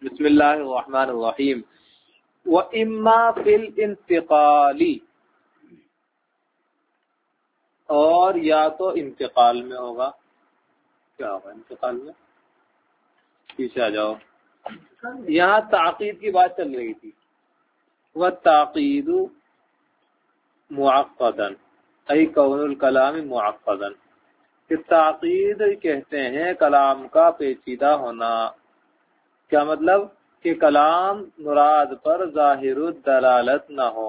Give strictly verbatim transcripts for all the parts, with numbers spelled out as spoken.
بسم اللہ الرحمن الرحیم. وَإِمَّا فِي الْإِنْتِقَالِ، اور یا تو انتقال میں ہوگا. کیا ہوگا انتقال میں؟ پیچھے آ جاؤ. یہاں تعقید کی بات چل رہی تھی. وَالتَّعْقِيدُ مُعَقَّدًا ای کون الکلام معقدًا، کہ تعقید کہتے ہیں کلام کا پیچیدہ ہونا. کیا مطلب؟ کہ کلام مراد پر ظاہر الدلالت نہ ہو.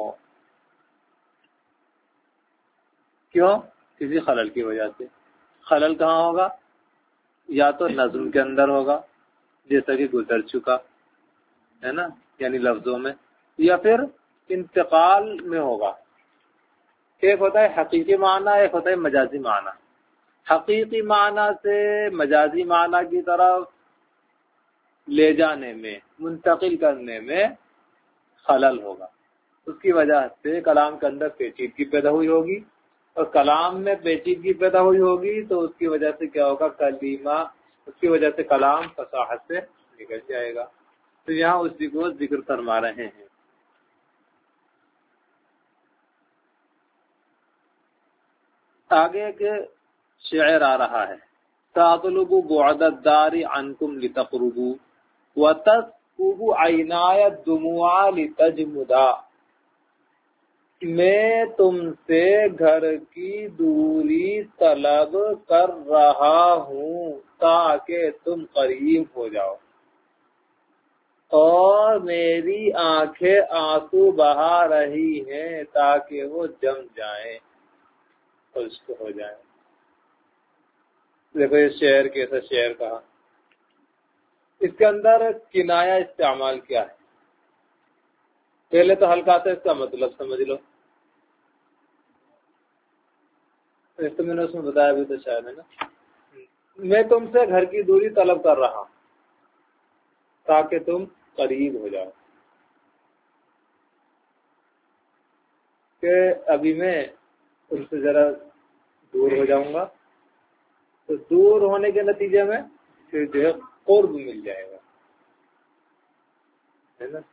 کیوں؟ کسی خلل کی وجہ سے. خلل کہاں ہوگا؟ یا تو نظم کے اندر ہوگا جیسا کہ گزر چکا ہے نا، یعنی لفظوں میں، یا پھر انتقال میں ہوگا. ایک ہوتا ہے حقیقی معنی، ایک ہوتا ہے مجازی معنی. حقیقی معنی سے مجازی معنی کی طرف لے جانے میں، منتقل کرنے میں خلل ہوگا. اس کی وجہ سے کلام کے اندر پیچیدگی پیدا ہوئی ہوگی، اور کلام میں پیچیدگی پیدا ہوئی ہوگی تو اس کی وجہ سے کیا ہوگا؟ کلمہ، اس کی وجہ سے کلام فصاحت سے نکل جائے گا. تو یہاں اسی کو ذکر فرما رہے ہیں. آگے کے شعر آ رہا ہے. تَطْلُبُ بُعْدَ الدَّارِ عَنْكُمْ لِتَقْرُبُوا وَتَسْكُبُ عَيْنَايَ الدُّمُوعَ لِتَجْمُدَا، میں تم سے گھر کی دوری طلب کر رہا ہوں تاکہ تم قریب ہو جاؤ، اور میری آنکھیں آنسو بہا رہی ہیں تاکہ وہ جم جائیں، خشک ہو جائیں. دیکھو یہ شعر کیسا شعر کہا. اس کے اندر کنایا استعمال کیا ہے. پہلے تو ہلکا سے اس کا مطلب سمجھ لو. اس تو میں نے اس میں بتایا بھی تو شاید ہے نا. میں تم سے گھر کی دوری طلب کر رہا ہوں تاکہ تم قریب ہو جاؤ، کہ ابھی میں تم سے ذرا دور ہو جاؤں گا تو دور ہونے کے نتیجے میں پھر جو ہے قرب مل جائے گا، ہے نا.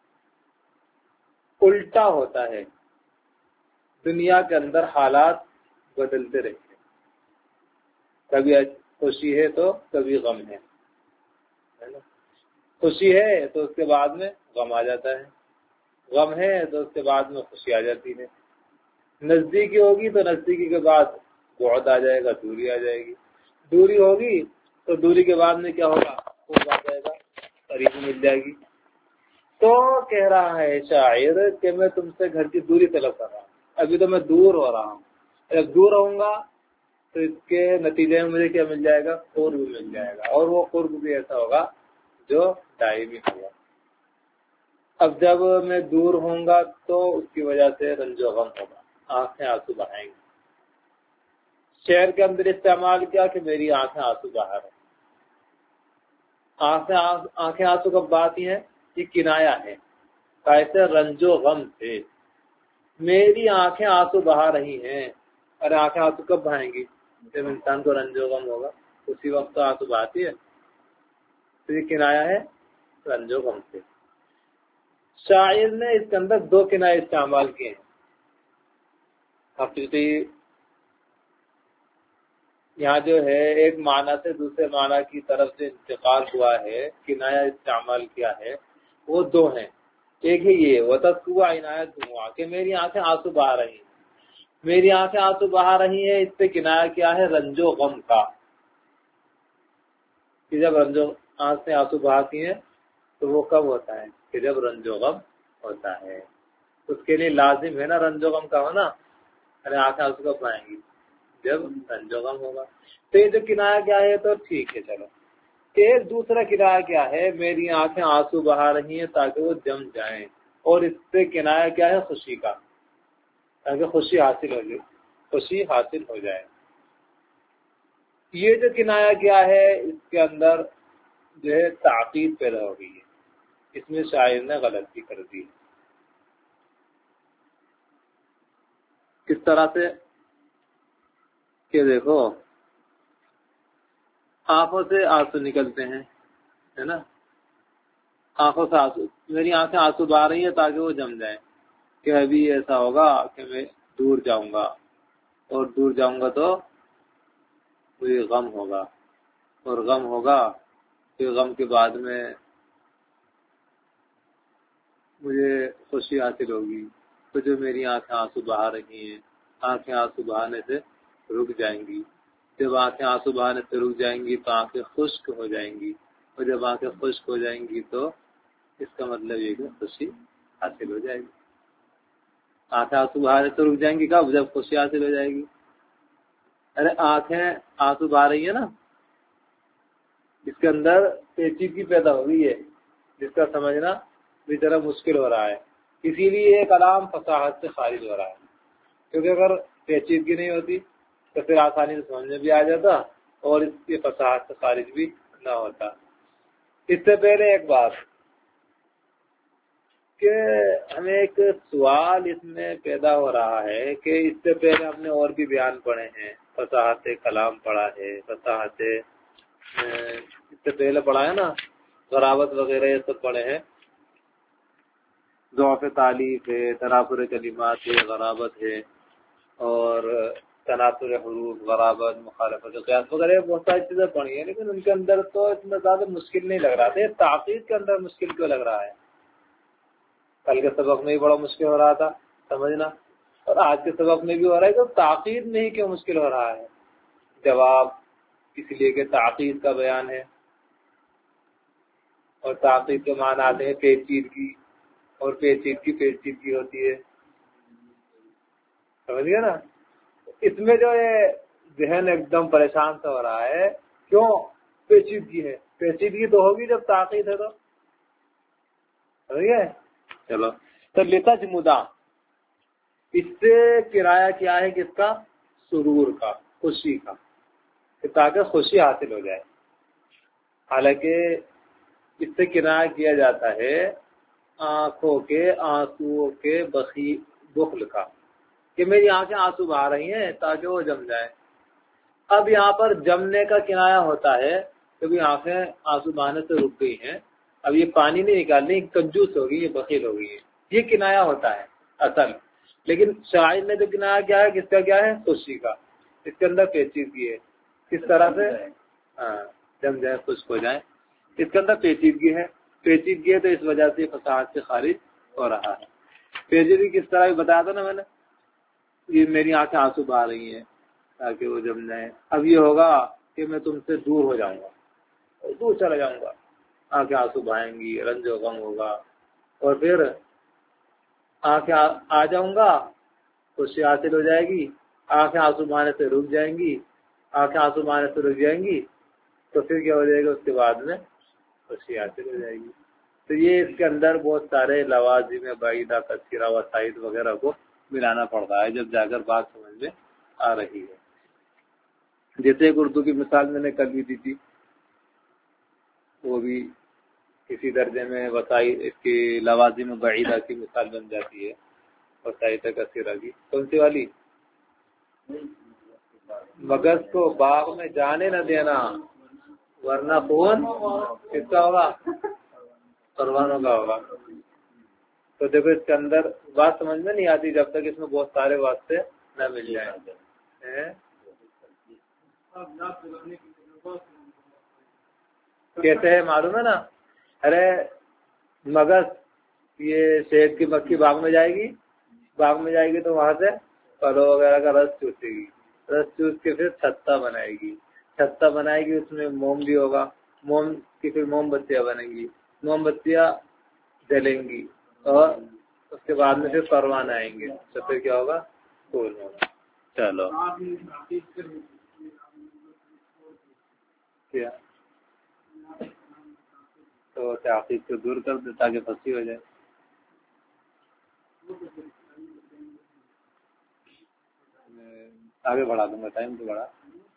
الٹا ہوتا ہے، دنیا کے اندر حالات بدلتے رہتے ہیں. کبھی خوشی ہے تو کبھی غم ہے، ہے نا. خوشی ہے تو اس کے بعد میں غم آ جاتا ہے، غم ہے تو اس کے بعد میں خوشی آ جاتی ہے. نزدیکی ہوگی تو نزدیکی کے بعد بعد آ جائے گا، دوری آ جائے گی. دوری ہوگی تو دوری کے بعد میں کیا ہوگا؟ قرب آ جائے گا، قریب مل جائے گی. تو کہہ رہا ہے شاعر کہ میں تم سے گھر کی دوری طلب کر رہا ہوں. ابھی تو میں دور ہو رہا ہوں، جب دور رہوں گا تو اس کے نتیجے میں مجھے کیا مل جائے گا؟ قرب مل جائے گا، اور وہ قرب بھی ایسا ہوگا جو دائمی ہوگا. اب جب میں دور ہوں گا تو اس کی وجہ سے رنج و غم ہوگا، آنکھیں آنسو بہائیں گی. شعر کے اندر استعمال کیا کہ میری آنکھیں آنسو بہا رہی. آنکھیں آنکھیں آنسو کب بہاتی ہیں؟ یہ کنایا ہے کیسے؟ رنج و غم سے. میری آنکھیں آنسو بہا رہی ہیں. ارے آنکھیں آنسو کب بہائیں گی؟ جب انسان کو رنج و غم ہوگا اسی وقت تو آنسو بہاتی ہے. تو یہ کنایا ہے رنج و غم سے. شاعر نے اس کے اندر دو کنائے استعمال کیے ہیں. حقیقی یہاں جو ہے ایک معنی سے دوسرے معنی کی طرف سے انتقال ہوا ہے، کنایا استعمال کیا ہے، وہ دو ہیں. ایک ہے یہ وَتَسْكُبُ عَيْنَايَ الدُّمُوعَ، کہ میری آنکھیں آنسو بہا رہی ہیں. میری آنکھیں آنسو بہا رہی ہیں، اس سے کنایا کیا ہے؟ رنج و غم کا. کہ جب رنج و آنکھیں آنسو بہاتی ہیں تو وہ کب ہوتا ہے؟ کہ جب رنج و غم ہوتا ہے. اس کے لیے لازم ہے نا رنج و غم کا ہونا. ارے آنکھیں آنسو کب بہائیں گی؟ جب رنج و غم ہوگا. تو یہ جو کنایا کیا ہے تو ٹھیک ہے چلو. ایک دوسرا کنایا کیا ہے؟ میری آنکھیں آنسو بہا رہی ہیں تاکہ وہ جم جائیں، اور اس سے کنایا کیا ہے؟ خوشی کا، تاکہ خوشی حاصل ہو جائے، خوشی حاصل ہو جائے. یہ جو کنایا کیا ہے اس کے اندر جو ہے تعقید پیدا ہو گئی ہے. اس میں شاعر نے غلطی کر دی. کس طرح سے؟ کہ دیکھو آنکھوں سے آنسو نکلتے ہیں، ہے نا. آنکھوں سے آنسو، میری آنکھیں آنسو بہا رہی ہیں تاکہ وہ جم جائیں کہ ابھی ایسا ہوگا کہ میں دور جاؤں گا، اور دور جاؤں گا تو مجھے غم ہوگا، اور غم ہوگا پھر غم کے بعد میں مجھے خوشی حاصل ہوگی، تو جو میری آنکھیں آنسو بہا رہی ہیں آنکھیں آنسو بہانے سے رک جائیں گی، جب آنکھیں آنسو بہانے سے رک جائیں گی تو آنکھیں خشک ہو جائیں گی، اور جب آنکھیں خشک ہو جائیں گی تو اس کا مطلب یہ کہ خوشی حاصل ہو جائے گی۔ آنکھیں آنسو بہانے سے رک جائیں گی کب؟ جب خوشی حاصل ہو جائے گی۔ ارے آنکھیں آنسو بہا رہی ہیں نا، اس کے اندر پیچیدگی پیدا ہو گئی ہے جس کا سمجھنا بھی ذرا مشکل ہو رہا ہے، اسی لیے یہ کلام فصاحت سے خارج ہو رہا ہے، کیونکہ اگر پیچیدگی نہیں ہوتی تو پھر آسانی سے سمجھ میں بھی آ جاتا اور اس کی فصاحت سے خارج بھی نہ ہوتا۔ اس سے پہلے ایک بات کہ ہمیں ایک سوال اس میں پیدا ہو رہا ہے کہ اس سے پہلے ہم نے اور بھی بیان پڑھے ہیں، فصاحت کلام پڑھا ہے، فصاحت اس سے پہلے پڑھا ہے نا، غرابت وغیرہ یہ سب پڑھے ہیں، ضعف تالیف ہے، تنافر کلمات ہے، غرابت ہے، اور تناثر حروف، غرابت، مخالفت قیاس وغیرہ بہت ساری چیزیں پڑھی ہیں، لیکن ان کے اندر تو اتنا زیادہ مشکل نہیں لگ رہا تھا۔ تعقید کے اندر مشکل کیوں لگ رہا ہے؟ کل کے سبق میں بھی بڑا مشکل ہو رہا تھا سمجھنا، اور آج کے سبق میں بھی ہو رہا ہے، تو تعقید میں ہی کیوں مشکل ہو رہا ہے؟ جواب اس لیے کہ تعقید کا بیان ہے، اور تعقید کے معنی آتے ہیں پیچیدگی، اور پیچیدگی پیچیدگی ہوتی ہے، سمجھ گیا نا؟ اس میں جو ہے ذہن ایک دم پریشان سا ہو رہا ہے، کیوں پیچیدگی ہے؟ پیچیدگی تو ہوگی جب تعقید ہے، تو سمجھ گئے؟ چلو تو لتجمدا، اس سے کرایہ کیا ہے کس کا؟ سرور کا، خوشی کا، کہ تاکہ خوشی حاصل ہو جائے۔ حالانکہ اس سے کنایہ کیا جاتا ہے آنکھوں کے آنسو کے بخی بخل کا، کہ میری آنکھیں آنسو بہا رہی ہیں تاکہ وہ جم جائیں۔ اب یہاں پر جمنے کا کنایہ ہوتا ہے کیونکہ آنکھیں آنسو بہانے سے رک گئی ہیں، اب یہ پانی نہیں نکال رہی، کنجوس ہو گئی، یہ بخیل ہو گئی ہے، یہ کنایہ ہوتا ہے اصل۔ لیکن شاعر نے جو کنایہ کیا ہے، کس کا کیا ہے؟ خوشی کا۔ اس کے اندر پیچیدگی ہے، کس طرح سے؟ ہاں، جم جائیں، خشک ہو جائیں، اس کے اندر پیچیدگی ہے، پیچیدگی ہے تو اس وجہ سے فصاحت سے خارج ہو رہا ہے۔ پیچیدگی کس طرح بھی بتایا تھا نا میں نے، یہ میری آنکھیں آنسو بہا رہی ہیں تاکہ وہ جم جائیں۔ اب یہ ہوگا کہ میں تم سے دور ہو جاؤں گا، دور چلا جاؤں گا، آنکھیں آنسو بہائیں گی، رنج و غم ہوگا، اور پھر آنکھیں آ جاؤں گا، خوشی حاصل ہو جائے گی، آنکھیں آنسو بہانے سے رک جائیں گی، آنکھیں آنسو بہانے سے رک جائیں گی تو پھر کیا ہو جائے گا؟ اس کے بعد میں خوشی حاصل ہو جائے گی۔ تو یہ اس کے اندر بہت سارے لوازم بعیدہ، تذکرہ، وسائد وغیرہ کو ملانا پڑتا ہے جب جا کر بات سمجھ میں آ رہی ہے۔ جیسے ایک اردو کی مثال میں نے کل بھی دی تھی، وہ بھی کسی درجے میں وسائل، اس کی لوازم بعیدہ کی مثال بن جاتی ہے، وسائد کثیرہ کی۔ کون سی والی؟ مگز کو باغ میں جانے نہ دینا ورنہ خون کس کا ہوگا؟ پروانوں کا ہوگا۔ تو دیکھو اس کے اندر بات سمجھ میں نہیں آتی جب تک اس میں بہت سارے واسطے نہ مل جائیں۔ کیسے ہے معلوم ہے نا؟ ارے مگز، یہ شہد کی مکھی باغ میں جائے گی، باغ میں جائے گی تو وہاں سے پھلوں وغیرہ کا رس چوسے گی، رس چوس کے پھر چھتا بنائے گی، چھتا بنائے گی، اس میں موم بھی ہوگا، موم کی پھر موم بتیاں بنیں گی، موم بتیاں جلیں گی، اور اس کے بعد میں پھر پروان آئیں گے، تو پھر کیا ہوگا؟ پھول ہوگا۔ چلو کیا تو تعقیب کو دور کر دے تاکہ پھنسی ہو جائے۔ آگے بڑھا دوں گا، ٹائم تو بڑھا،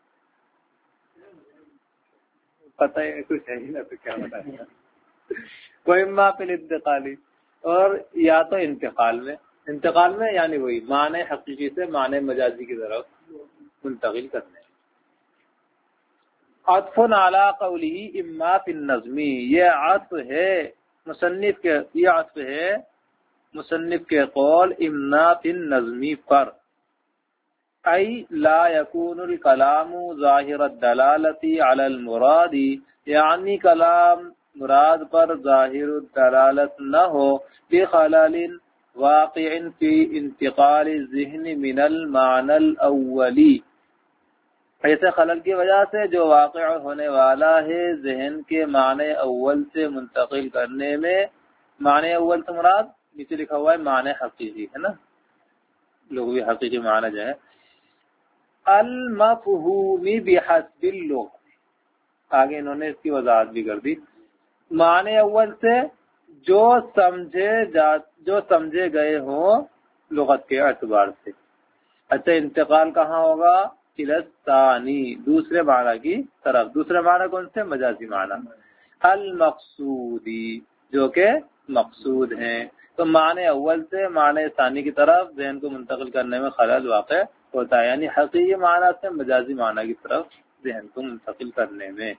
پتہ ہے کچھ ہے ہی نا، تو کیا بتائیں گا۔ کوئی ما فی الانتقالی، اور یا تو انتقال میں، انتقال میں یعنی وہی معنی حقیقی سے معنی مجازی کی طرف منتقل کرنے۔ عطف علی قوله اما فی النظمی، یہ عطف ہے مصنف کے یہ عطف ہے مصنف کے قول امنات النظمی پر، ای لا یکون الکلام ظاہر الدلالتی علی المراد، یعنی کلام مراد پر ظاہر الدلالت نہ ہو، بخلل واقع فی انتقال الذہن من المعنى الاولی، ایسے خلل کی وجہ سے جو واقع ہونے والا ہے ذہن کے معنی اول سے منتقل کرنے میں۔ معنی اول سے مراد نیچے لکھا ہوا ہے معنی حقیقی ہے نا، لغوی حقیقی معنی جو ہے المفہوم بحسب اللغة، آگے انہوں نے اس کی وضاحت بھی کر دی، معنی اول سے جو سمجھے جا جو سمجھے گئے ہوں لغت کے اعتبار سے۔ اچھا انتقال کہاں ہوگا؟ الثانی، دوسرے معنی کی طرف۔ دوسرے معنی کون سے؟ مجازی معنی المقصودی، جو کہ مقصود ہیں۔ تو معنی اول سے معنی ثانی کی طرف ذہن کو منتقل کرنے میں خلل واقع ہوتا ہے، یعنی حقیقی معنی سے مجازی معنی کی طرف ذہن کو منتقل کرنے میں۔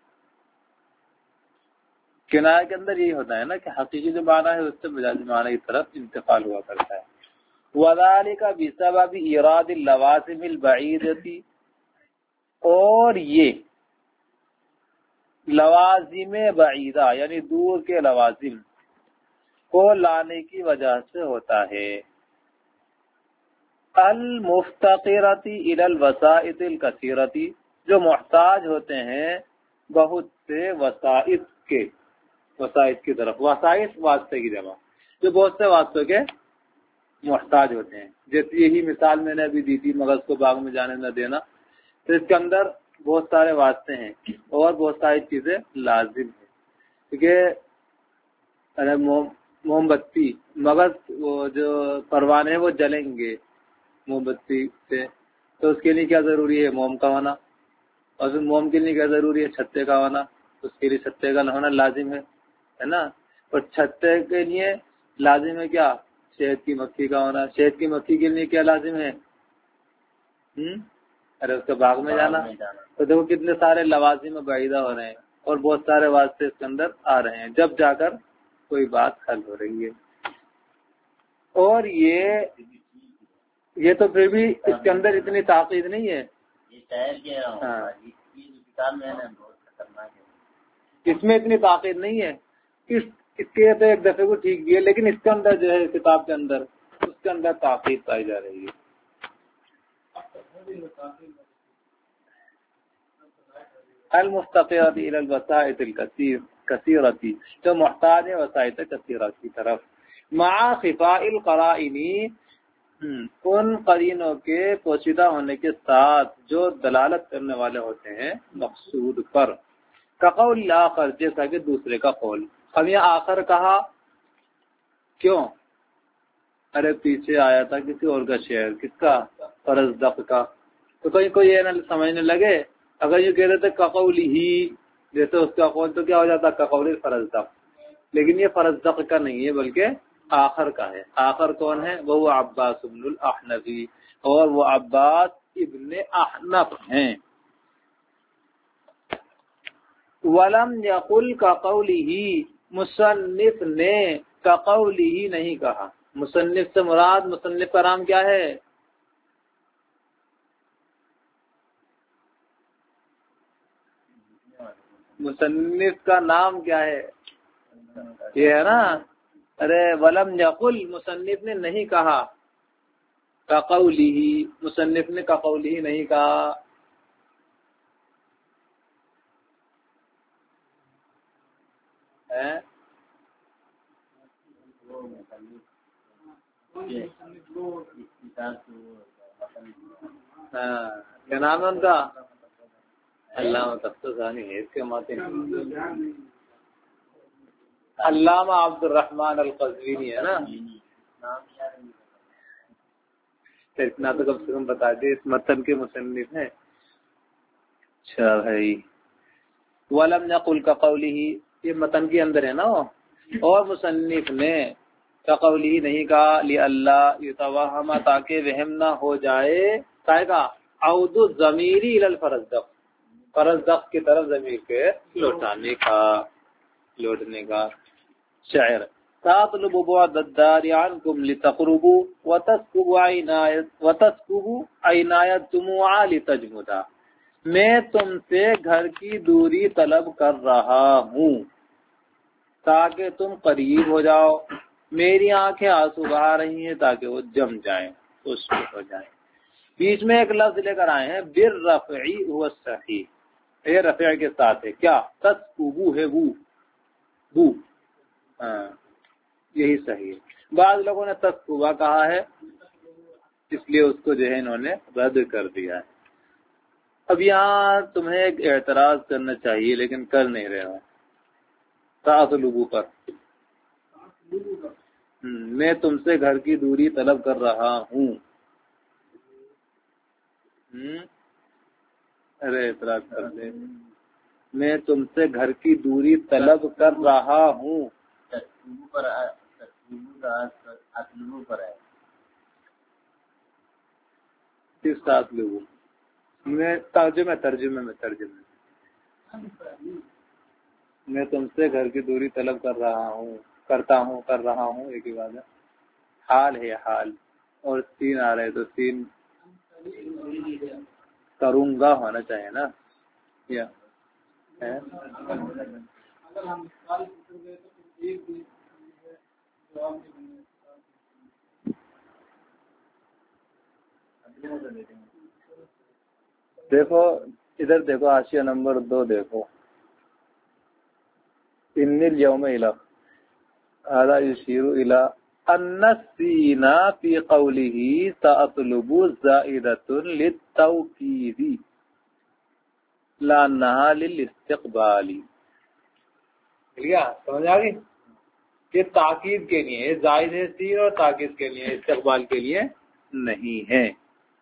کنایہ کے اندر یہی ہوتا ہے نا کہ حقیقی جو معنی ہے اس سے مجازی معنی کی طرف انتقال ہوا کرتا ہے۔ وذالک بسبب ایراد اللوازم البعیدتی، اور یہ لوازم بعیدہ یعنی دور کے لوازم کو لانے کی وجہ سے ہوتا ہے، المفتقرتی الی الوسائط الکثیرتی، جو محتاج ہوتے ہیں بہت سے وسائط کے، وسائط کی طرف۔ وسائط واسطے کی جمع، جو بہت سے واسطوں کے محتاج ہوتے ہیں۔ جیسے یہی مثال میں نے ابھی دی تھی مغز کو باغ میں جانے نہ دینا، تو اس کے اندر بہت سارے واسطے ہیں اور بہت ساری چیزیں لازم ہیں، کیونکہ موم بتی مغز وہ جو پروانے وہ جلیں گے موم بتی سے، تو اس کے لیے کیا ضروری ہے؟ موم کا ہونا، اور پھر موم کے لیے کیا ضروری ہے؟ چھتے کا ہونا، اس کے لیے چھتے کا ہونا لازم ہے ہے نا۔ اور چھتے کے لیے لازم ہے کیا؟ شہد کی مکھی کا ہونا۔ شہد کی مکھی کے لیے کیا لازم ہے؟ ہم ارے اس کے باغ میں جانا۔ تو دیکھو کتنے سارے لوازم بعیدہ ہو رہے ہیں اور بہت سارے واسطے اس کے اندر آ رہے ہیں، جب جا کر کوئی بات حل ہو رہی ہے۔ اور یہ یہ تو پھر بھی اس کے اندر اتنی تاکید نہیں ہے، ہاں اس میں اتنی تاکید نہیں ہے، اس اس کے تو ایک دفعے کو ٹھیک بھی ہے، لیکن اس کے اندر جو ہے کتاب کے اندر اس کے اندر تاکید پائی جا رہی ہے۔ المفتقرۃ الی الوسائط الکثیرۃ، جو محتاج ہے وسائط کثیرہ کی طرف، مع خفاء القرائن، ان قرینوں کے پوشیدہ ہونے کے ساتھ جو دلالت کرنے والے ہوتے ہیں مقصود پر، کقول آخر، جیسا کہ دوسرے کا قول۔ اب یہ آخر کہا کیوں؟ ارے پیچھے آیا تھا کسی اور کا شعر، کس کا؟ فرزدق کا، تو کوئی کوئی یہ نہ سمجھنے لگے اگر یہ کہہ رہے تھے کقولی ہی جیسے اس کا قول، تو کیا ہو جاتا؟ کقول فرزدق، لیکن یہ فرزدق کا نہیں ہے بلکہ آخر کا ہے۔ آخر کون ہے؟ وہ عباس بن الاحنفی، اور وہ عباس ابن احنف ہیں۔ ولم یقل کقولہ، مصنف نے کقولہ نہیں کہا۔ مصنف سے مراد، مصنف کا نام کیا ہے؟ مصنف کا نام کیا ہے؟ یہ ہے نا، ارے ولم یقل، مصنف نے نہیں کہا، کقولہ، مصنف نے کقولہ نہیں کہا۔ ہاں کیا نام ہے ان کا؟ علامہ تفتزانی ہے، اس کے ماتے علامہ عبد الرحمن القزوینی ہے نا۔ اتنا تو کم سے کم بتا دے، اس متن کے مصنف ہیں۔ اچھا بھائی، ولم نقل کقولہ، یہ متن کے اندر ہے نا وہ، اور مصنف نے کقولہ نہیں کہا، لئلا یتوہم، تاکہ وہم نہ ہو جائے، کہے گا عود الضمیر الی الفرزدق، فرزدق کی طرف ضمیر کے لوٹانے کا، لوٹنے کا۔ شعر تطلب بعد الدار عنكم لتقربوا وتسكب عنایت وتسكب عنایت دموعا لتجمدا، میں تم سے گھر کی دوری طلب کر رہا ہوں تاکہ تم قریب ہو جاؤ، میری آنکھیں آنسو بہا رہی ہیں تاکہ وہ جم جائیں، خشک ہو جائیں۔ بیچ میں ایک لفظ لے کر آئے ہیں بالرفعی هو الصحیح، یہ رفع کے ساتھ ہے، کیا تسکبو ہے، بو بو ہاں یہی صحیح ہے۔ بعض لوگوں نے تسکبا کہا ہے، اس لیے اس کو جو ہے انہوں نے رد کر دیا ہے۔ اب یہاں تمہیں ایک اعتراض کرنا چاہیے لیکن کر نہیں رہے ہو، تطلبو پر میں تم سے گھر کی دوری طلب کر رہا ہوں، ارے اعتراض کر دے، میں تم سے گھر کی دوری طلب کر رہا ہوں، کس ساتھ لوگوں میں ترجمہ ترجمے میں ترجمے میں تم سے گھر کی دوری طلب کر رہا ہوں، کرتا ہوں کر رہا ہوں ایک ہی بات ہے، حال ہے حال، اور سین آ رہے تو سین کروں گا ہونا چاہیے نا، یا دیکھو ادھر دیکھو حاشیہ نمبر دو دیکھو، ان اليوم الى هذا يشير الى ان السين في قوله تطلب زائدة للتوكيد لا انها للاستقبال، کیا سمجھ آ گئی؟ کہ تاکید کے لیے زائد ہے سین اور تاکید کے لیے استقبال کے لیے نہیں ہے۔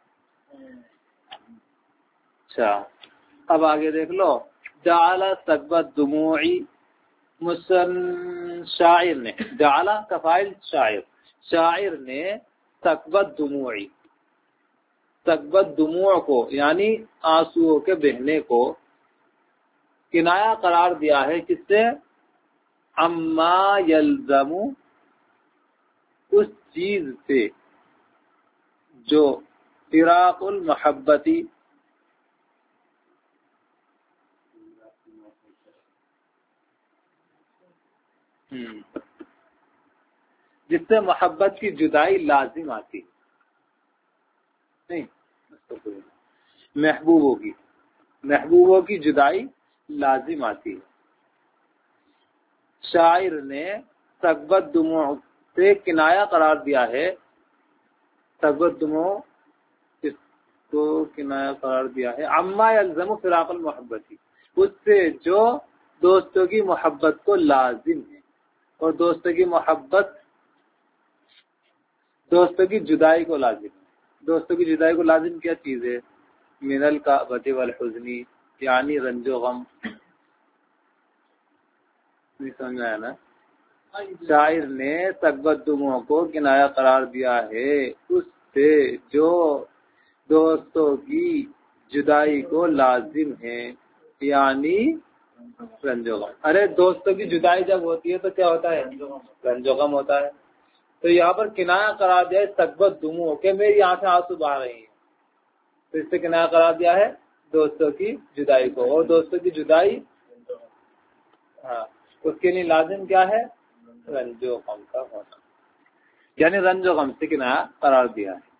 اچھا اب آگے دیکھ لو، جعل سکبت دموعی، مسن شاعر نے، جعل کا فاعل شاعر، شاعر نے سکبت دموعی، سکبت دموع کو یعنی آنسوؤں کے بہنے کو کنایا قرار دیا ہے، کس سے؟ اما یلزم، اس چیز سے جو فراق المحبتی، جس سے محبت کی جدائی لازم آتی، نہیں محبوبوں کی محبوبوں کی جدائی لازم آتی ہے۔ شاعر نے سکبت دموع سے کنایا قرار دیا ہے، سکبت دموع اس کو کنایا قرار دیا ہے اما یلزم فراق المحبتی، اس سے جو دوستوں کی محبت کو لازم ہے، اور دوستوں کی محبت دوستوں کی جدائی کو لازم ہے۔ دوستوں کی جدائی کو لازم کیا چیز ہے؟ من الکأبۃ والحزن، یعنی رنج و غم، نہیں سمجھ آیا نا؟ شاعر نے سکبت دموع کو کنایا قرار دیا ہے اس سے جو دوستوں کی جدائی کو لازم ہے، یعنی رنج و غم۔ ارے دوستوں کی جدائی جب ہوتی ہے تو کیا ہوتا ہے؟ رنج و غم ہوتا ہے۔ تو یہاں پر کنایا قرار دیا ہے سکبت دموع کہ میری آنکھیں آنسو بہا رہی ہیں، تو اس سے کنایا قرار دیا ہے دوستوں کی جدائی کو، اور دوستوں کی جدائی ہاں اس کے لیے لازم کیا ہے؟ رنج و غم کا ہونا، یعنی رنج و غم سے کنایا قرار دیا ہے۔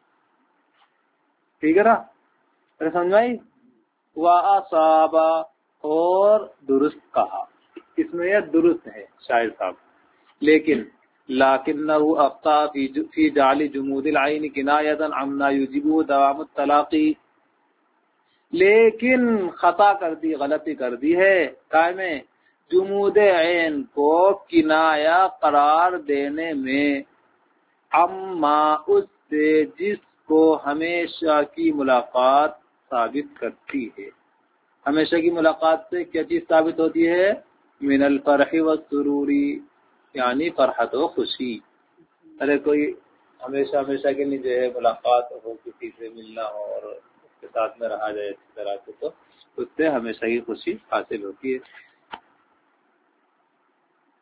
ٹھیک ہے نا؟ میرے سمجھ میں آئی؟ وَأَصَابَ، اور درست کہا، اس میں یہ درست ہے شاعر صاحب، لیکن لَكِنَّهُ أَخْطَأَ فِي جَعْلِ جُمُودِ الْعَيْنِ كِنَایَةً عَمَّا يُوجِبُهُ دَوَامُ الطَّلَاقِ، لیکن خطا کر دی، غلطی کر دی ہے قائم جمود عین کو کنایا قرار دینے میں، اما اس سے جس کو ہمیشہ کی ملاقات ثابت کرتی ہے۔ ہمیشہ کی ملاقات سے کیا چیز ثابت ہوتی ہے؟ من الفرح والسرور، یعنی فرحت و خوشی۔ ارے کوئی ہمیشہ ہمیشہ کے لیے جو ہے ملاقات ہو، کسی سے ملنا ہو اور اس کے ساتھ میں رہا جائے اچھی طرح سے، تو اس سے ہمیشہ کی خوشی حاصل ہوتی ہے۔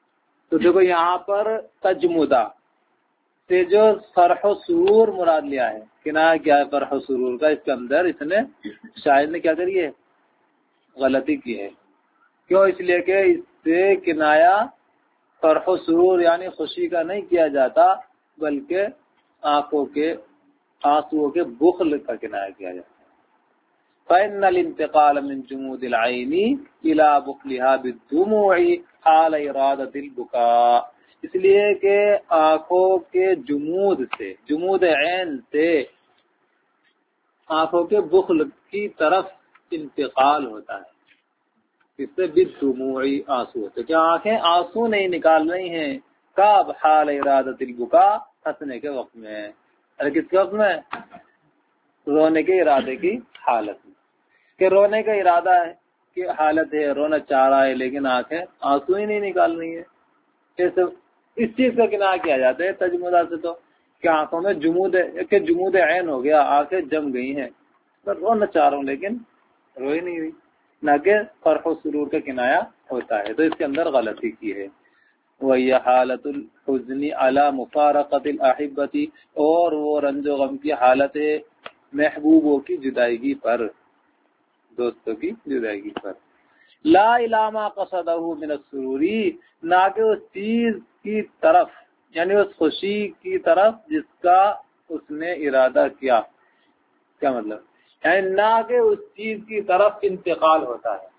تو دیکھو یہاں پر تجمدہ سے جو فرح و سرور مراد لیا ہے، کنایہ کیا ہے فرح و سرور کا، اس کے اندر اس نے شاعر نے کیا کری ہے، غلطی کی ہے۔ کیوں؟ اس لیے کہ اس سے کنایہ فرح و سرور یعنی خوشی کا نہیں کیا جاتا، بلکہ آنکھوں کے آنسوؤں کے بخل کا کنایہ کیا جاتا ہے۔ فإن الانتقال من جمود العين إلى بخلها بالدموع حال إرادة البكاء، اس لیے کہ آنکھوں کے جمود سے، جمود عین سے آنکھوں کے بخل کی طرف انتقال ہوتا ہے، اس سے بالدموع آنسو سے، کیا آنکھیں آنسو نہیں نکال رہی ہیں، کب حال ارادت البکا، ہنسنے کے وقت میں، ارے کس کے وقت میں، رونے کے ارادے کی حالت میں، کہ رونے کا ارادہ ہے کہ حالت ہے، رونا چاہ رہا ہے لیکن آنکھیں آنسو ہی نہیں نکال رہی ہیں، اس چیز کا کنایہ کیا جاتا ہے تجمدہ سے، تو کہ آنکھوں میں جمود کہ جمود عین ہو گیا، آنکھیں جم گئی ہیں، رونا چاہ رہا ہوں لیکن رو ہی نہیں رہی، نہ کہ فرح و سرور کا کنایہ ہوتا ہے، تو اس کے اندر غلطی کی ہے۔ وَهِيَ حَالَةُ الْحُزْنِ عَلَى مُفَارَقَةِ الْأَحِبَّةِ، اور وہ رنج و غم کی حالت ہے محبوبوں کی جدائیگی پر، دوستوں کی جدائیگی پر، لا الی ما قصدہ من السروری، نہ کہ اس چیز کی طرف یعنی اس خوشی کی طرف جس کا اس نے ارادہ کیا، کیا مطلب، یعنی نہ کہ اس چیز کی طرف انتقال ہوتا ہے،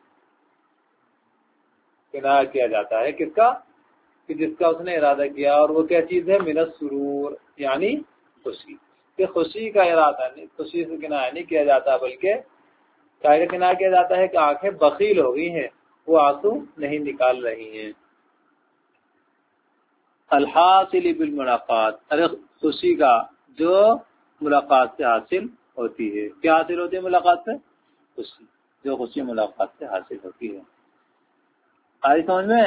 کنایہ کیا جاتا ہے کس کا، کہ جس کا اس نے ارادہ کیا، اور وہ کیا چیز ہے، من السرور یعنی خوشی، کہ خوشی کا ارادہ نہیں، خوشی سے کنایہ نہیں کیا جاتا، بلکہ کیا کنایہ کیا جاتا ہے کہ آنکھیں بخیل ہو گئی ہیں، وہ آنسو نہیں نکال رہی ہیں۔ الحاصل بالملاقات، ارے خوشی کا جو ملاقات سے حاصل ہوتی ہے، کیا حاصل ہوتی ہے ملاقات سے، خوشی، جو خوشی ملاقات سے حاصل ہوتی ہے۔ آئی سمجھ میں،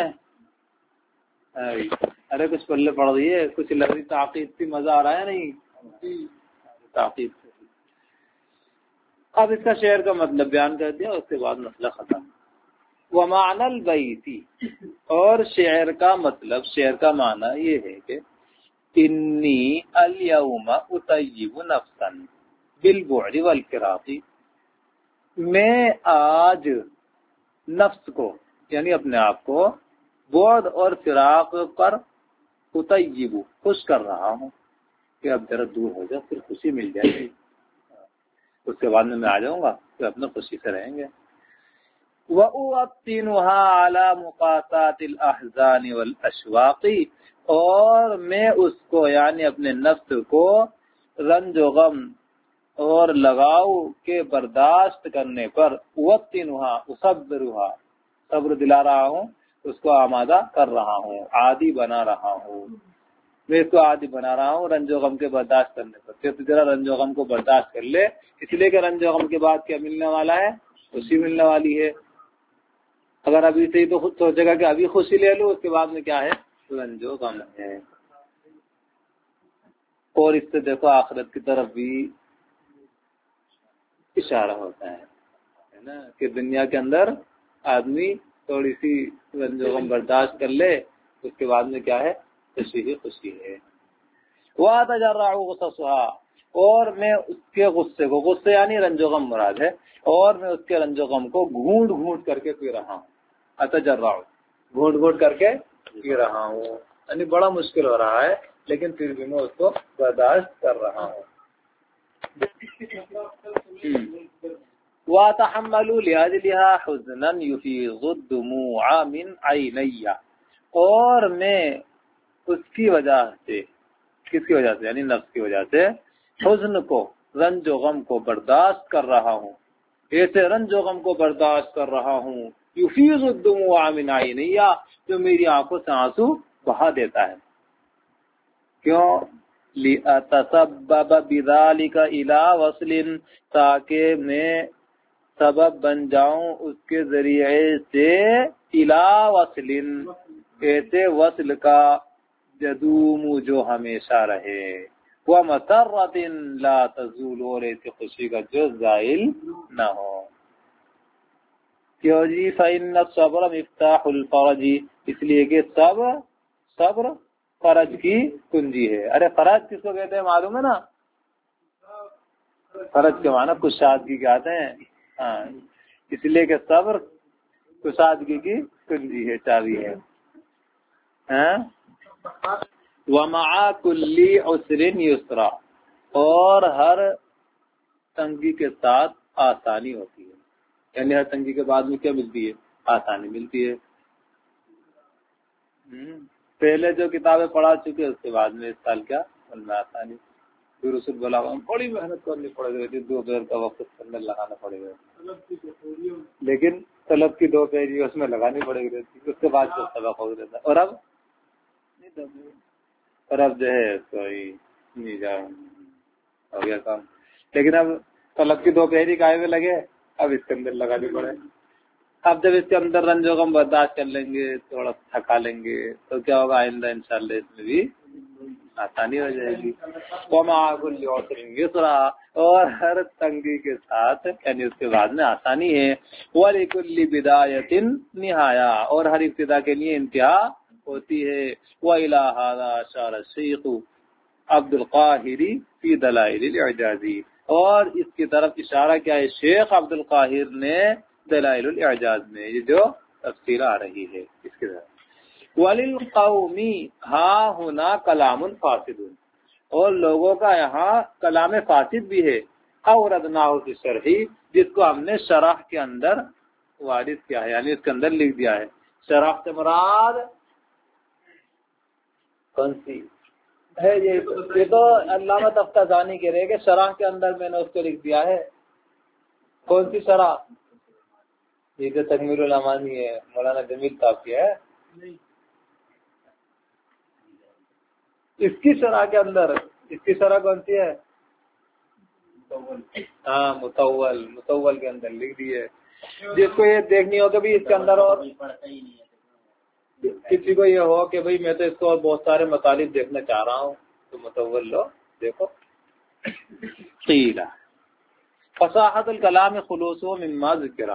ارے کچھ پلے پڑ رہی ہے، کچھ لگ رہی تعقیب کی، مزہ آ رہا ہے نہیں تعقیب سے۔ اب اس کا شعر کا مطلب بیان کر دیا، اس کے بعد مسئلہ ختم۔ وَمَعْنَى الْبَيْتِ، اور شعر کا مطلب، شعر کا معنی یہ ہے کہ انی الیوم اطیب نفسا بالبعد والفراق، میں آج نفس کو یعنی اپنے آپ کو بعد اور فراق پر اطیب خوش کر رہا ہوں، کہ اب ذرا دور ہو جائے پھر خوشی مل جائے گی، اس کے بعد میں میں آ جاؤں گا، پھر اپنے خوشی سے رہیں گے۔ وَأُوَطِّنُهَا عَلَى مُقَاسَاةِ الْأَحْزَانِ وَالْأَشْوَاقِ، اور میں اس کو یعنی اپنے نفس کو رنج و غم اور لگاؤ کے برداشت کرنے پر، وَأُوَطِّنُهَا اصبرها، صبر دلا رہا ہوں، اس کو آمادہ کر رہا ہوں، عادی بنا رہا ہوں، میں اس کو عادی بنا رہا ہوں رنج و غم کے برداشت کرنے پر، کہ تو ذرا رنج و غم کو برداشت کر لے، اس لیے کہ رنج و غم کے بعد کیا ملنے والا ہے، خوشی ملنے والی ہے۔ اگر ابھی سے ہی تو خود سوچے گا کہ ابھی خوشی لے لوں، اس کے بعد میں کیا ہے، رنج و غم ہے۔ اور اس سے دیکھو آخرت کی طرف بھی اشارہ ہوتا ہے نا، کہ دنیا کے اندر آدمی تھوڑی سی رنج و غم برداشت کر لے، اس کے بعد میں کیا ہے، خوشی ہی خوشی ہے۔ وَأَتَجَرَّعُ غُصَصُهَا، اور میں اس کے غصے کو، غصے یعنی رنج و غم مراد ہے، اور میں اس کے رنج و غم کو گھونٹ گھونٹ کر کے پی رہا ہوں، اتجرع گھونٹ گھونٹ کر کے پی رہا ہوں، یعنی بڑا مشکل ہو رہا ہے لیکن پھر بھی میں اس کو برداشت کر رہا ہوں۔ وَأَتَحَمَّلُ لِأَجْلِهَا حُزْنًا يُفِيضُ الدُّمُوعَ مِنْ عَيْنَيَّ، اور میں اس کی وجہ سے، کس کی وجہ سے یعنی نفس کی وجہ سے، حزن کو، رنج و غم کو برداشت کر رہا ہوں، ایسے رنج و غم کو برداشت کر رہا ہوں، یفیض الدموع من عینیہ، جو میری آنکھوں سے آنسو بہا دیتا ہے۔ کیوں؟ لِأَتَسَبَّبَ بِذَلِكَ إِلَى وَصْلٍ، تاکہ میں سبب بن جاؤں اس کے ذریعے سے، إِلَى وَصْلٍ، ایسے وصل کا، جدوم جو ہمیشہ رہے، وَمَسَرَّةٍ لَا تَزُولُ، اور ایسی خوشی کا جو زائل نہ ہو۔ کیوں جی؟ فَإِنَّ الصَّبْرَ مِفْتَاحُ الْفَرَجِ، اس لیے کہ صبر صبر فرج کی کنجی ہے. ارے فرج کس کو کہتے ہیں معلوم ہے نا؟ فرج کے معنی کشادگی کے آتے ہیں. ہاں اس لیے کہ صبر کشادگی کی کنجی ہے، چابی ہے. وَمَعَ كُلِّ عُسْرٍ يُسْرًا، اور ہر تنگی کے ساتھ آسانی ہوتی ہے. یعنی ہر تنگی کے بعد میں کیا ملتی ہے؟ آسانی ملتی ہے. پہلے جو کتابیں پڑھا چکے اس کے بعد میں اس سال کیا ان میں آسانی. پھر رسول بولا بڑی محنت کرنی پڑے گی، دو پہر کا وقت کرنے لگانا پڑے گا، لیکن طلب کی دو پہری اس میں لگانی پڑے گی، اس کے بعد جو سبق ہو رہتا. اور اب اور اب جو ہے کوئی نہیں جا ہو گیا کام. لیکن اب طلب کی دو پہری کائے میں لگے، اب اس کے اندر لگانی پڑے. اب جب اس کے اندر رنج و غم برداشت کر لیں گے، تھوڑا تھکا لیں گے، تو کیا ہوگا آئندہ انشاءاللہ اس میں بھی آسانی ہو جائے گی. وَمَعَ كُلِّ عُسْرٍ يُسْرًا، اور ہر تنگی کے ساتھ یعنی اس کے بعد میں آسانی ہے. وَلِكُلِّ بِدَايَةٍ نِهَايَةٌ، اور ہر ابتدا کے لیے انتہا ہوتی ہے. وَإِلَى هَذَا أَشَارَ الشَّيْخُ عبد القاہر فی دلائل الاعجاز، اور اس کی طرف اشارہ کیا ہے شیخ عبد القاہر نے دلائل الاعجاز میں، یہ جو تفصیل آ رہی ہے اس کے طرف. وَلِلْقَوْمِ ہَا هُنَا کلام فاسد، اور لوگوں کا یہاں کلام فاسد بھی ہے. اوردناہ فی الشرح، جس کو ہم نے شرح کے اندر وارد کیا ہے، یعنی اس کے اندر لکھ دیا ہے. شرح سے مراد کون سی ہے؟ یہ تو علامہ تفتازانی کہہ رہے کہ شرح کے اندر میں نے اس کو لکھ دیا ہے. کون سی شرح؟ یہ تو تکمیل الامانی ہے، مولانا جمیل صاحب کی ہے. اس کی شرح کے اندر، اس کی شرح کون سی ہے؟ ہاں متول، متول کے اندر لکھ دی ہے. جس کو یہ دیکھنی ہو کہ بھی اس کے اندر اور کسی کو یہ ہو کہ بھئی میں تو اس کو اور بہت سارے مطالب دیکھنا چاہ رہا ہوں، تو متول لو دیکھو. قیل فصاحت الکلام خلوص مما ذکرہ،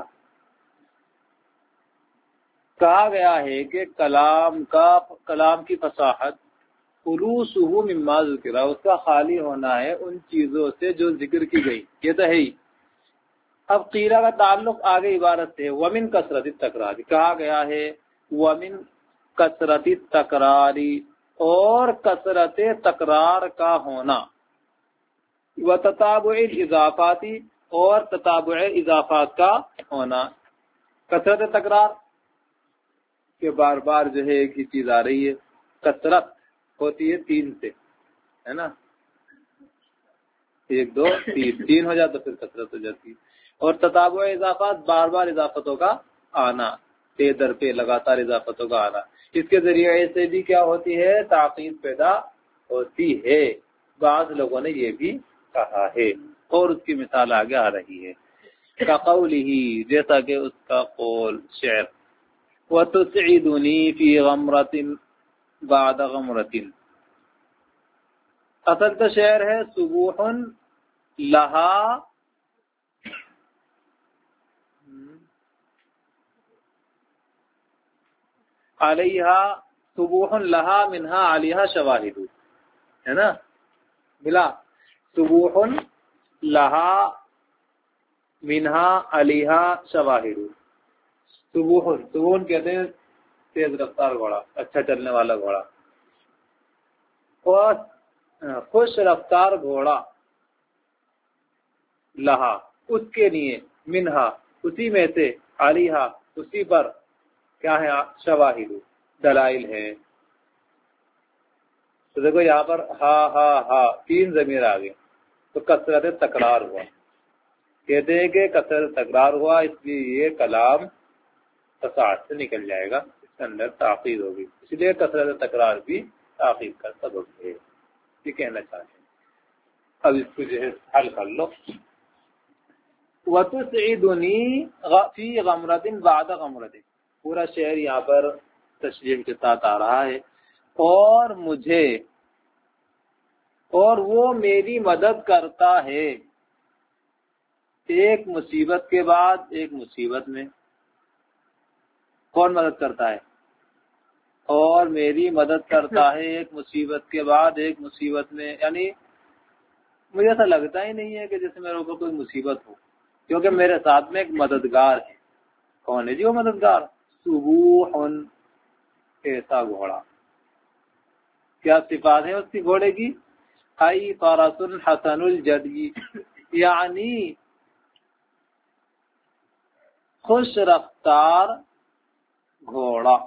کہا گیا ہے کہ کلام کا کلام کی فصاحت خلوص مما ذکرہ، اس کا خالی ہونا ہے ان چیزوں سے جو ذکر کی گئی. یہ تو ہے ہی. اب قیلہ کا تعلق آگے عبارت سے ومن کثرت التکرار، کہا گیا ہے ومن کثرت التکراری، اور کثرت تکرار کا ہونا. وتتابع الاضافاتی، اور تتابع اضافات کا ہونا. کثرت تکرار کہ بار بار جو ہے ایک ہی چیز آ رہی ہے. کثرت ہوتی ہے تین سے، ہے نا، ایک دو تین تین ہو جاتا پھر کثرت ہو جاتی ہے. اور تتابع اضافات بار بار اضافتوں کا آنا، پے در پہ لگاتار اضافتوں کا آنا. اس کے ذریعے سے بھی کیا ہوتی ہے؟ تعقید پیدا ہوتی ہے. بعض لوگوں نے یہ بھی کہا ہے، اور اس کی مثال آگے آ رہی ہے. کقولہ، جیسا کہ اس کا قول شعر وَتُسْعِدُنِي فِي غَمْرَةٍ بَعْدَ غَمْرَةٍ. اصل تو شعر ہے صبوح لہا علیہا، صبوح لہا منہا علیہا شواہد، ہے نا، ملا. صبوح لہا منہا علیہا شواہد. صبوح، صبوح کہتے ہیں تیز رفتار گھوڑا، اچھا چلنے والا گھوڑا. اور خوش رفتار گھوڑا لہا اس کے لیے، منہا اسی میں سے، علیہا اسی پر کیا ہے؟ شواہد دلائل ہے. تو دیکھو یہاں پر ہا ہا ہا تین ضمیر آ گئے، تو کثرت تکرار ہوا. کہتے ہیں کہ کثرت تکرار ہوا اس لیے یہ کلام فصاحت سے نکل جائے گا، اس کے اندر تاخیر ہوگی. اس لیے کثرت تکرار بھی تاخیر کا سبب ہے، یہ کہنا چاہتے ہیں. اب اس کو جو ہے حل کر لو. وَتُسْعِدُنِي فِي غَمْرَةٍ بَعْدَ غَمْرَةٍ، پورا شعر یہاں پر تشریح کے ساتھ آ رہا ہے. اور مجھے، اور وہ میری مدد کرتا ہے ایک مصیبت کے بعد ایک مصیبت میں. کون مدد کرتا ہے؟ اور میری مدد کرتا ہے ایک مصیبت کے بعد ایک مصیبت میں. یعنی مجھے ایسا لگتا ہی نہیں ہے کہ جیسے میرے اوپر کوئی مصیبت ہو، کیونکہ میرے ساتھ میں ایک مددگار ہے. کون ہے جی وہ مددگار؟ صبوح، ایسا گھوڑا. کیا صفات ہے اس کی گھوڑے کی؟ ای فرس حسن الجدی، یعنی خوش رفتار گھوڑا.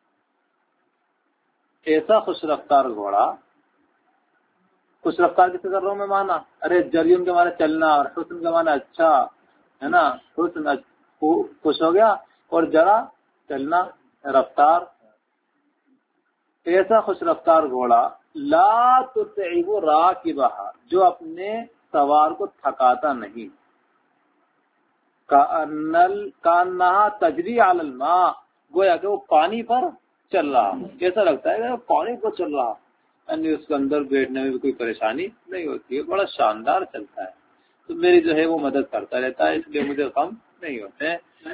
ایسا خوش رفتار گھوڑا. خوش رفتار کس سے کر رہا ہوں میں مانا؟ ارے جریون کے مانا چلنا، اور حسن کے مانا اچھا ہے نا، حسن خوش ہو گیا، اور جرا چلنا رفتار. ایسا خوش رفتار گھوڑا لا تتعب راکبہا، جو اپنے سوار کو تھکاتا نہیں. کانہا تجری علی الماء، گویا کہ وہ پانی پر چل رہا. کیسا لگتا ہے کہ پانی پر چل رہا، یعنی اس کے اندر بیٹھنے میں بھی کوئی پریشانی نہیں ہوتی ہے، بڑا شاندار چلتا ہے. تو میری جو ہے وہ مدد کرتا رہتا ہے، اس لیے مجھے غم نہیں ہوتے.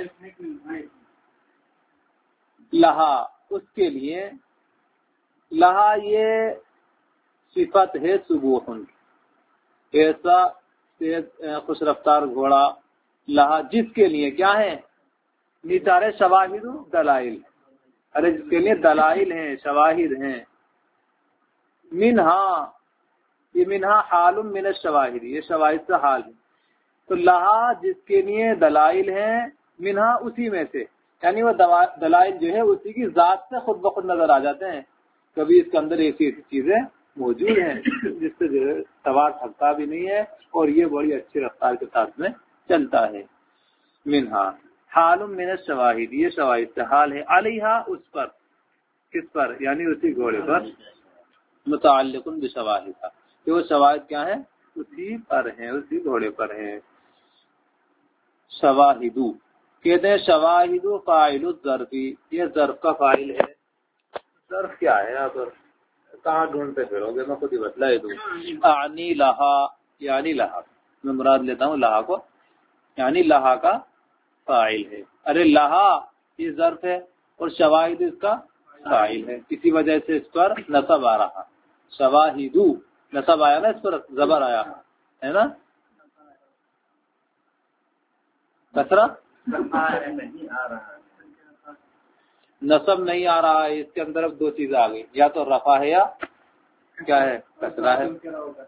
لہا، اس کے لیے، لہا یہ صفت ہے صبوح، ایسا خوش رفتار گھوڑا. لہا جس کے لیے کیا ہے؟ نیتارے شواہد دلائل، ارے جس کے لیے دلائل ہیں، شواہد ہیں. منہا، یہ منہا حال من الشواہد، یہ شواہد سے حال ہے. تو لہا جس کے لیے دلائل ہیں، منہا اسی میں سے، یعنی وہ دلائل جو ہے اسی کی ذات سے خود بخود نظر آ جاتے ہیں. کبھی اس کے اندر ایسی ایسی چیزیں موجود ہیں جس سے جو ہے سوار تھکتا بھی نہیں ہے، اور یہ بڑی اچھی رفتار کے ساتھ میں چلتا ہے. منہا حال من الشواہد، یہ شواہد سے حال ہے. علیہا، اس پر، کس پر؟ یعنی اسی گھوڑے پر. متعلق بشواہد، کہ وہ شواہد کیا ہیں؟ اسی پر ہیں، اسی گھوڑے پر ہیں. شواہدو کہتے ہیں شواہدو فاعل الظرف، یہ ظرف کا فاعل ہے. ظرف کیا ہے یہاں پر؟ کہاں ڈھونڈتے پھرو گے، میں خود ہی بتلا دوں. اعنی لہا، یعنی لہا، میں مراد لیتا ہوں لہا کو، یعنی لہا کا فاعل ہے. ارے لہا یہ ظرف ہے اور شواہد اس کا فاعل ہے، اسی وجہ سے اس پر نصب آ رہا. شواہدو نصب آیا نا، اس پر زبر آیا ہے نا. کسرہ نصب نہیں آ رہا ہے، اس کے اندر اب دو چیزیں آ گئی، یا تو رفع ہے یا کیا ہے؟ کسرہ ہے.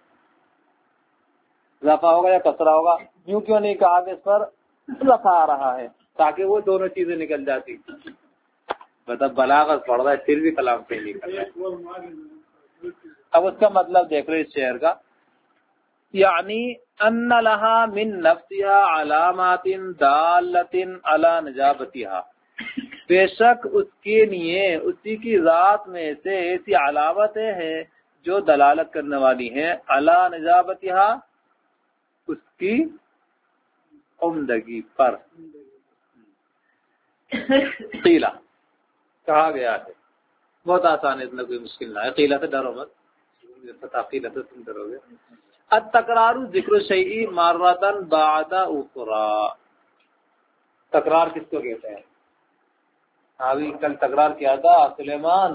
رفع ہوگا یا کسرہ ہوگا. یوں کیوں نہیں کہا کہ اس پر رفع آ رہا ہے، تاکہ وہ دونوں چیزیں نکل جاتی. مطلب بلاغت پڑھ رہا ہے پھر بھی کلام صحیح نہیں کر رہا ہے. اب اس کا مطلب دیکھ رہے اس شعر کا، یعنی ان لہا من نفسها علامات دالۃ علی نجابتها، بے شک اس کے لیے اسی کی ذات میں سے ایسی علامتیں ہیں جو دلالت کرنے والی ہیں علی نجابتها، اس کی عمدگی پر. قیلہ کہا گیا ہے، بہت آسان ہے، اتنا کوئی مشکل نہ ہے. قیلہ سے ڈرو مت، قیلہ سے تم ڈرو گے. التکرار ذکر شیء مرۃ بعد اخری، تکرار کس کو کہتے ہیں؟ ابھی کل تکرار کیا تھا سلیمان.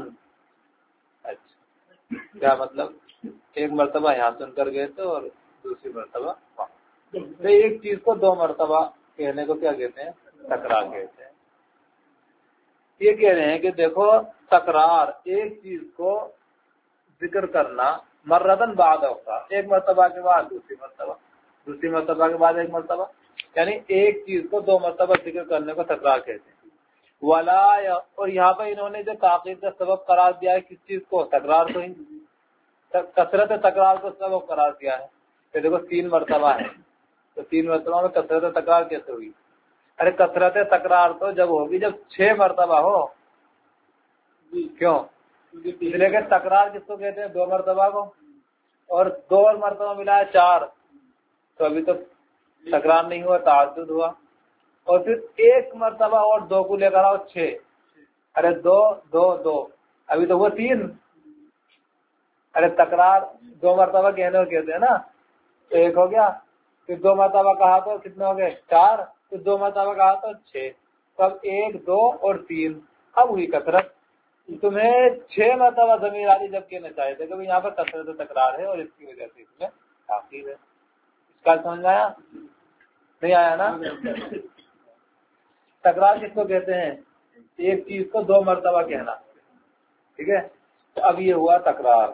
اچھا کیا مطلب؟ ایک مرتبہ یہاں سن کر گئے تھے اور دوسری مرتبہ وہاں. تو ایک چیز کو دو مرتبہ کہنے کو کیا کہتے ہیں؟ تکرار کہتے ہیں. یہ کہہ رہے ہیں کہ دیکھو تکرار ایک چیز کو ذکر کرنا مرتن بعد اوقا، ایک مرتبہ کے بعد دوسری مرتبہ، دوسری مرتبہ کے بعد ایک مرتبہ، یعنی ایک چیز کو دو مرتبہ ذکر کرنے کو تکرار کہتے ہیں. ولا، اور یہاں پہ انہوں نے جو تاخیر کا سبب قرار دیا ہے کس چیز کو؟ تکرار کو ہی، کثرت تکرار کو سبب قرار دیا ہے. کہ دیکھو تین مرتبہ ہے تو تین مرتبہ میں کثرت تکرار کیسے ہوئی؟ ارے کثرت تکرار تو جب ہوگی جب چھ مرتبہ ہو. کیوں؟ اس لیے کہ تکرار کس کو کہتے ہیں؟ دو مرتبہ کو، اور دو اور مرتبہ ملا ہے چار، تو ابھی تو تکرار نہیں ہوا، تعدد ہوا. اور پھر ایک مرتبہ اور دو کو لے کر آؤ چھ، ارے دو دو دو، ابھی تو وہ تین. ارے تکرار دو مرتبہ کہنے کو کہتے ہیں نا، تو ایک ہو گیا، پھر دو مرتبہ کہا تو کتنے ہو گئے؟ چار، پھر دو مرتبہ کہا تو چھ. تو اب ایک دو اور تین، اب ہوئی کثرت. تمہیں چھ مرتبہ ضمیر آ رہی جب کہنا چاہے تھے کہ یہاں پر کثرت تکرار ہے اور اس کی وجہ سے اس میں تاخیر ہے. اس کا سمجھ میں آیا؟ نہیں آیا نا؟ تکرار کس کو کہتے ہیں؟ ایک چیز کو دو مرتبہ کہنا. ٹھیک ہے، تو اب یہ ہوا تکرار،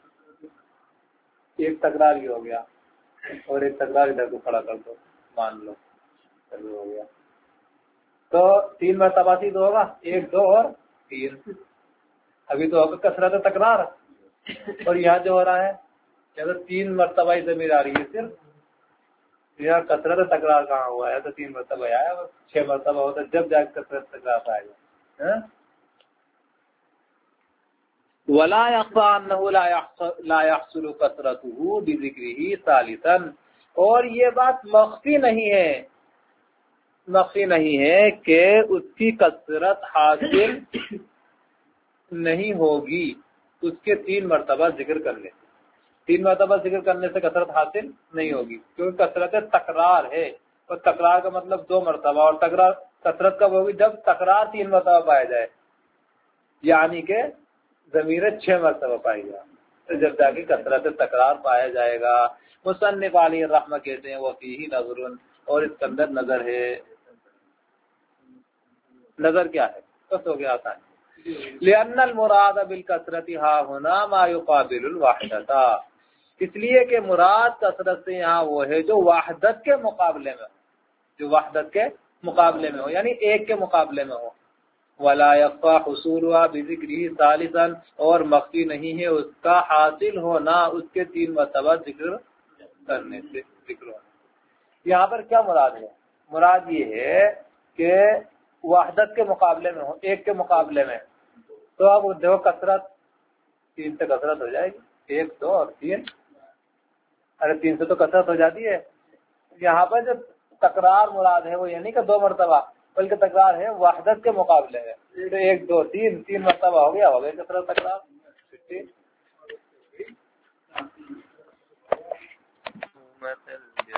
ایک تکرار یہ ہو گیا اور ایک تکرار ادھر کو کھڑا کر دو، مان لو ہو گیا. تو تین مرتبہ سے تو ہوگا، ایک دو اور تین. ابھی تو ہوگا کثرت تکرار، اور یہاں جو ہو رہا ہے یا تو تین مرتبہ ہی ضمیر آ رہی ہے صرف. یہاں کثرت تکرار کہاں ہوا ہے؟ تو تین مرتبہ آیا، چھ مرتبہ ہوتا جب جا کے کثرت تکرار پائے گا. ولا يخفى انه لا يحصل كثرته بذكره ثالثا، اور یہ بات مخفی نہیں ہے، مخفی نہیں ہے کہ اس کی کثرت حاصل نہیں ہوگی اس کے تین مرتبہ ذکر کرنے سے. تین مرتبہ ذکر کرنے سے کثرت حاصل نہیں ہوگی، کیونکہ کثرت تکرار ہے، اور تکرار کا مطلب دو مرتبہ، اور تکرار کثرت کب ہوگی؟ جب تکرار تین مرتبہ پایا جائے، یعنی کہ ضمیر چھ مرتبہ پائی جائے، جب جا کے کثرت تکرار پایا جائے گا. مصنف علی الرحمہ کہتے ہیں وہ فیہ نظر، اور اس کے اندر نظر ہے. نظر کیا ہے؟ بس ہو گیا آسان. لأن المراد بالکثرت ہا ہونا ما یقابل الوحدۃ، اس لیے کہ مراد کثرت سے یہاں وہ ہے جو وحدت کے مقابلے میں، جو وحدت کے مقابلے میں ہو، یعنی ایک کے مقابلے میں ہو. ولا يخفى حصولها بذکرہ ثالثا، اور مخفی نہیں ہے اس کا حاصل ہونا اس کے تین مرتبہ ذکر کرنے سے، ذکر ہونا. یہاں پر کیا مراد ہے؟ مراد یہ ہے کہ وحدت کے مقابلے میں ہو، ایک کے مقابلے میں. تو اب دیکھو کثرت، تین سے کثرت ہو جائے گی، ایک دو اور تین. ارے تین سے تو کثرت ہو جاتی ہے. یہاں پر جو تکرار مراد ہے وہ یعنی کہ دو مرتبہ، بلکہ تکرار ہے وحدت کے مقابلے میں. تو ایک دو تین تین مرتبہ ہو گیا، ہو گیا کثرت تکرار.